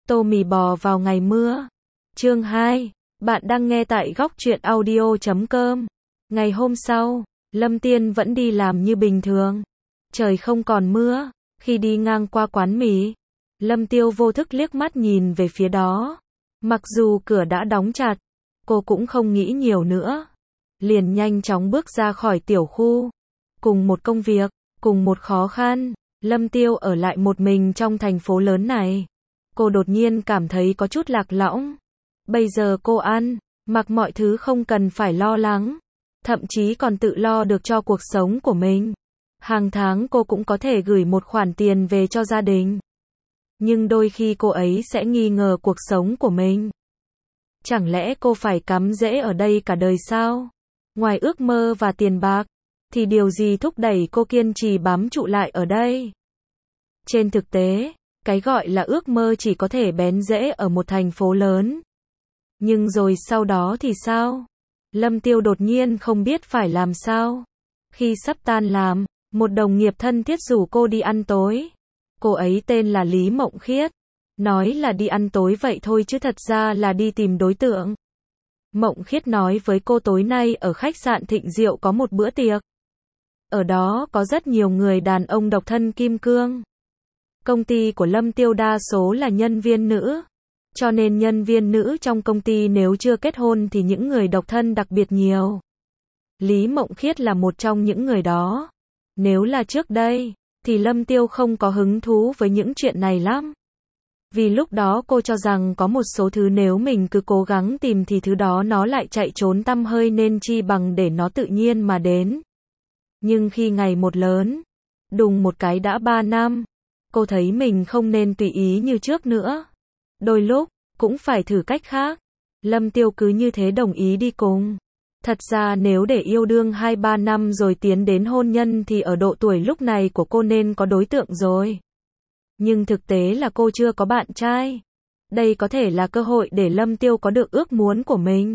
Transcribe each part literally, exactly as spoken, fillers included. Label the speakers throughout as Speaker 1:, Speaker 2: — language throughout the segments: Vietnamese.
Speaker 1: Tô mì bò vào ngày mưa. Chương hai. Bạn đang nghe tại góc truyện audio chấm com. Ngày hôm sau, Lâm Tiên vẫn đi làm như bình thường. Trời không còn mưa. Khi đi ngang qua quán mì, Lâm Tiêu vô thức liếc mắt nhìn về phía đó. Mặc dù cửa đã đóng chặt, cô cũng không nghĩ nhiều nữa. Liền nhanh chóng bước ra khỏi tiểu khu. Cùng một công việc, cùng một khó khăn, Lâm Tiêu ở lại một mình trong thành phố lớn này. Cô đột nhiên cảm thấy có chút lạc lõng. Bây giờ cô ăn, mặc mọi thứ không cần phải lo lắng. Thậm chí còn tự lo được cho cuộc sống của mình. Hàng tháng cô cũng có thể gửi một khoản tiền về cho gia đình. Nhưng đôi khi cô ấy sẽ nghi ngờ cuộc sống của mình. Chẳng lẽ cô phải cắm rễ ở đây cả đời sao? Ngoài ước mơ và tiền bạc, thì điều gì thúc đẩy cô kiên trì bám trụ lại ở đây? Trên thực tế, cái gọi là ước mơ chỉ có thể bén rễ ở một thành phố lớn. Nhưng rồi sau đó thì sao? Lâm Tiêu đột nhiên không biết phải làm sao. Khi sắp tan làm, một đồng nghiệp thân thiết rủ cô đi ăn tối. Cô ấy tên là Lý Mộng Khiết. Nói là đi ăn tối vậy thôi chứ thật ra là đi tìm đối tượng. Mộng Khiết nói với cô tối nay ở khách sạn Thịnh Diệu có một bữa tiệc. Ở đó có rất nhiều người đàn ông độc thân kim cương. Công ty của Lâm Tiêu đa số là nhân viên nữ. Cho nên nhân viên nữ trong công ty nếu chưa kết hôn thì những người độc thân đặc biệt nhiều. Lý Mộng Khiết là một trong những người đó. Nếu là trước đây, thì Lâm Tiêu không có hứng thú với những chuyện này lắm. Vì lúc đó cô cho rằng có một số thứ nếu mình cứ cố gắng tìm thì thứ đó nó lại chạy trốn tăm hơi nên chi bằng để nó tự nhiên mà đến. Nhưng khi ngày một lớn, đùng một cái đã ba năm, cô thấy mình không nên tùy ý như trước nữa. Đôi lúc, cũng phải thử cách khác. Lâm Tiêu cứ như thế đồng ý đi cùng. Thật ra nếu để yêu đương hai ba năm rồi tiến đến hôn nhân thì ở độ tuổi lúc này của cô nên có đối tượng rồi. Nhưng thực tế là cô chưa có bạn trai. Đây có thể là cơ hội để Lâm Tiêu có được ước muốn của mình.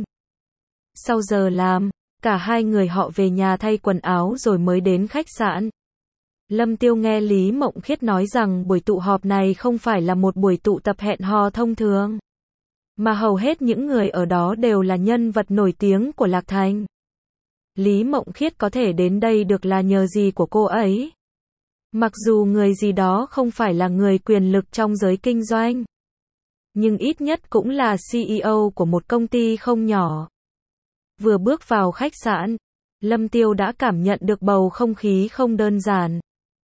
Speaker 1: Sau giờ làm, cả hai người họ về nhà thay quần áo rồi mới đến khách sạn. Lâm Tiêu nghe Lý Mộng Khiết nói rằng buổi tụ họp này không phải là một buổi tụ tập hẹn hò thông thường. Mà hầu hết những người ở đó đều là nhân vật nổi tiếng của Lạc Thành. Lý Mộng Khiết có thể đến đây được là nhờ gì của cô ấy. Mặc dù người gì đó không phải là người quyền lực trong giới kinh doanh. Nhưng ít nhất cũng là xê e ô của một công ty không nhỏ. Vừa bước vào khách sạn, Lâm Tiêu đã cảm nhận được bầu không khí không đơn giản.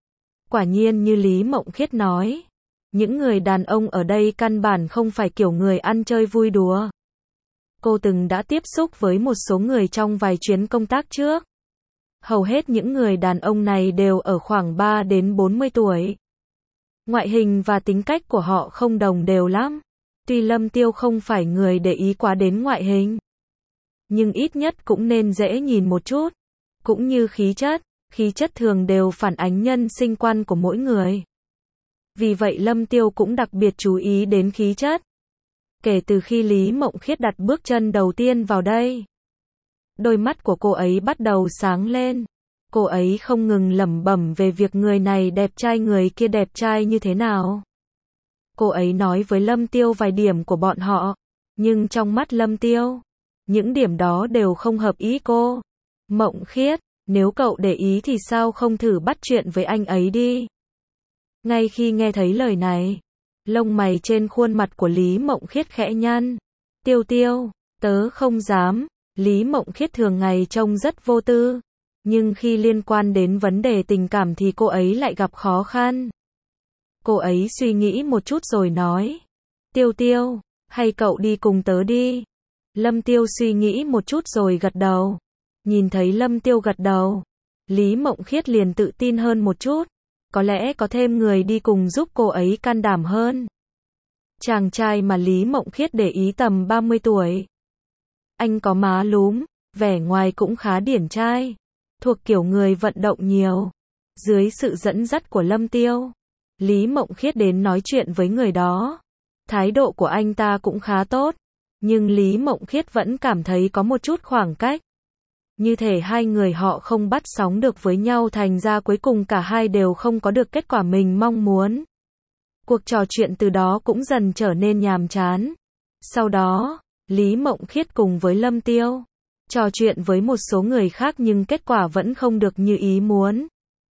Speaker 1: Quả nhiên như Lý Mộng Khiết nói, những người đàn ông ở đây căn bản không phải kiểu người ăn chơi vui đùa. Cô từng đã tiếp xúc với một số người trong vài chuyến công tác trước. Hầu hết những người đàn ông này đều ở khoảng ba đến bốn mươi tuổi. Ngoại hình và tính cách của họ không đồng đều lắm. Tuy Lâm Tiêu không phải người để ý quá đến ngoại hình, nhưng ít nhất cũng nên dễ nhìn một chút. Cũng như khí chất, khí chất thường đều phản ánh nhân sinh quan của mỗi người. Vì vậy Lâm Tiêu cũng đặc biệt chú ý đến khí chất. Kể từ khi Lý Mộng Khiết đặt bước chân đầu tiên vào đây, đôi mắt của cô ấy bắt đầu sáng lên. Cô ấy không ngừng lẩm bẩm về việc người này đẹp trai người kia đẹp trai như thế nào. Cô ấy nói với Lâm Tiêu vài điểm của bọn họ, nhưng trong mắt Lâm Tiêu, những điểm đó đều không hợp ý cô. Mộng Khiết, nếu cậu để ý thì sao không thử bắt chuyện với anh ấy đi. Ngay khi nghe thấy lời này, lông mày trên khuôn mặt của Lý Mộng Khiết khẽ nhăn. Tiêu Tiêu, tớ không dám. Lý Mộng Khiết thường ngày trông rất vô tư, nhưng khi liên quan đến vấn đề tình cảm thì cô ấy lại gặp khó khăn. Cô ấy suy nghĩ một chút rồi nói, Tiêu Tiêu, hay cậu đi cùng tớ đi. Lâm Tiêu suy nghĩ một chút rồi gật đầu. Nhìn thấy Lâm Tiêu gật đầu, Lý Mộng Khiết liền tự tin hơn một chút. Có lẽ có thêm người đi cùng giúp cô ấy can đảm hơn. Chàng trai mà Lý Mộng Khiết để ý tầm ba mươi tuổi. Anh có má lúm, vẻ ngoài cũng khá điển trai, thuộc kiểu người vận động nhiều. Dưới sự dẫn dắt của Lâm Tiêu, Lý Mộng Khiết đến nói chuyện với người đó. Thái độ của anh ta cũng khá tốt, nhưng Lý Mộng Khiết vẫn cảm thấy có một chút khoảng cách. Như thể hai người họ không bắt sóng được với nhau, thành ra cuối cùng cả hai đều không có được kết quả mình mong muốn. Cuộc trò chuyện từ đó cũng dần trở nên nhàm chán. Sau đó, Lý Mộng Khiết cùng với Lâm Tiêu trò chuyện với một số người khác nhưng kết quả vẫn không được như ý muốn.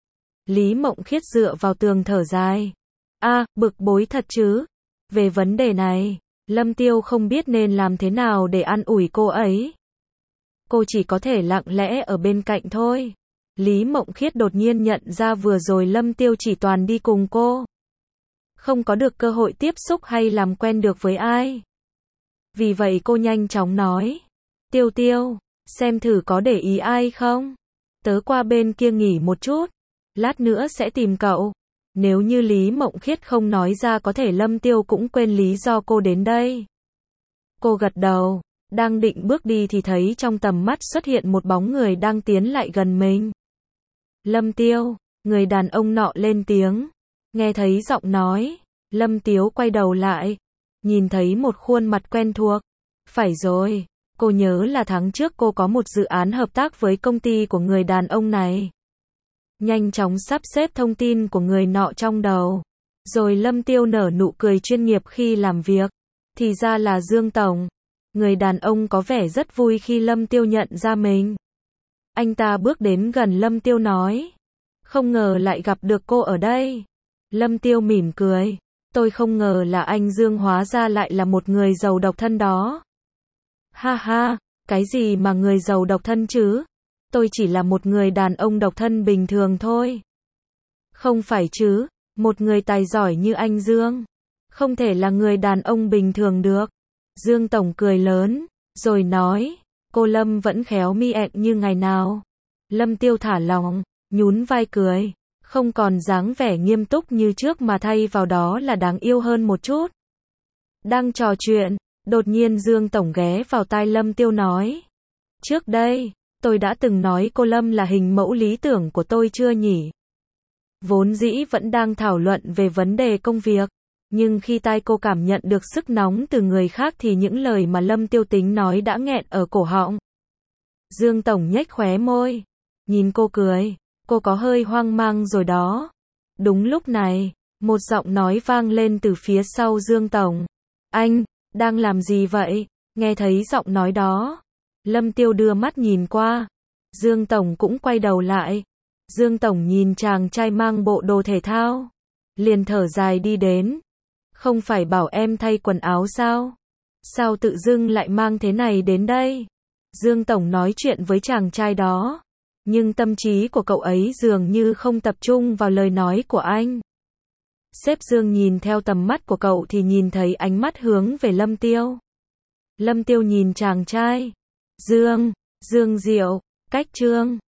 Speaker 1: Lý Mộng Khiết dựa vào tường thở dài. A, bực bối thật chứ. Về vấn đề này, Lâm Tiêu không biết nên làm thế nào để an ủi cô ấy. Cô chỉ có thể lặng lẽ ở bên cạnh thôi. Lý Mộng Khiết đột nhiên nhận ra vừa rồi Lâm Tiêu chỉ toàn đi cùng cô. Không có được cơ hội tiếp xúc hay làm quen được với ai. Vì vậy cô nhanh chóng nói. Tiêu Tiêu, xem thử có để ý ai không? Tớ qua bên kia nghỉ một chút. Lát nữa sẽ tìm cậu. Nếu như Lý Mộng Khiết không nói ra có thể Lâm Tiêu cũng quên lý do cô đến đây. Cô gật đầu. Đang định bước đi thì thấy trong tầm mắt xuất hiện một bóng người đang tiến lại gần mình. Lâm Tiêu, người đàn ông nọ lên tiếng. Nghe thấy giọng nói, Lâm Tiêu quay đầu lại. Nhìn thấy một khuôn mặt quen thuộc. Phải rồi, cô nhớ là tháng trước cô có một dự án hợp tác với công ty của người đàn ông này. Nhanh chóng sắp xếp thông tin của người nọ trong đầu. Rồi Lâm Tiêu nở nụ cười chuyên nghiệp khi làm việc. Thì ra là Dương Tổng. Người đàn ông có vẻ rất vui khi Lâm Tiêu nhận ra mình. Anh ta bước đến gần Lâm Tiêu nói. Không ngờ lại gặp được cô ở đây. Lâm Tiêu mỉm cười. Tôi không ngờ là anh Dương hóa ra lại là một người giàu độc thân đó. Ha ha, cái gì mà người giàu độc thân chứ? Tôi chỉ là một người đàn ông độc thân bình thường thôi. Không phải chứ, một người tài giỏi như anh Dương. Không thể là người đàn ông bình thường được. Dương Tổng cười lớn, rồi nói, cô Lâm vẫn khéo mi ẹn như ngày nào. Lâm Tiêu thả lỏng, nhún vai cười, không còn dáng vẻ nghiêm túc như trước mà thay vào đó là đáng yêu hơn một chút. Đang trò chuyện, đột nhiên Dương Tổng ghé vào tai Lâm Tiêu nói. Trước đây, tôi đã từng nói cô Lâm là hình mẫu lý tưởng của tôi chưa nhỉ? Vốn dĩ vẫn đang thảo luận về vấn đề công việc. Nhưng khi tai cô cảm nhận được sức nóng từ người khác thì những lời mà Lâm Tiêu tính nói đã nghẹn ở cổ họng. Dương Tổng nhếch khóe môi. Nhìn cô cười. Cô có hơi hoang mang rồi đó. Đúng lúc này, một giọng nói vang lên từ phía sau Dương Tổng. Anh, đang làm gì vậy? Nghe thấy giọng nói đó. Lâm Tiêu đưa mắt nhìn qua. Dương Tổng cũng quay đầu lại. Dương Tổng nhìn chàng trai mang bộ đồ thể thao. Liền thở dài đi đến. Không phải bảo em thay quần áo sao? Sao tự dưng lại mang thế này đến đây? Dương Tổng nói chuyện với chàng trai đó. Nhưng tâm trí của cậu ấy dường như không tập trung vào lời nói của anh. Sếp Dương nhìn theo tầm mắt của cậu thì nhìn thấy ánh mắt hướng về Lâm Tiêu. Lâm Tiêu nhìn chàng trai. Dương, Dương Diệu, cách Trương.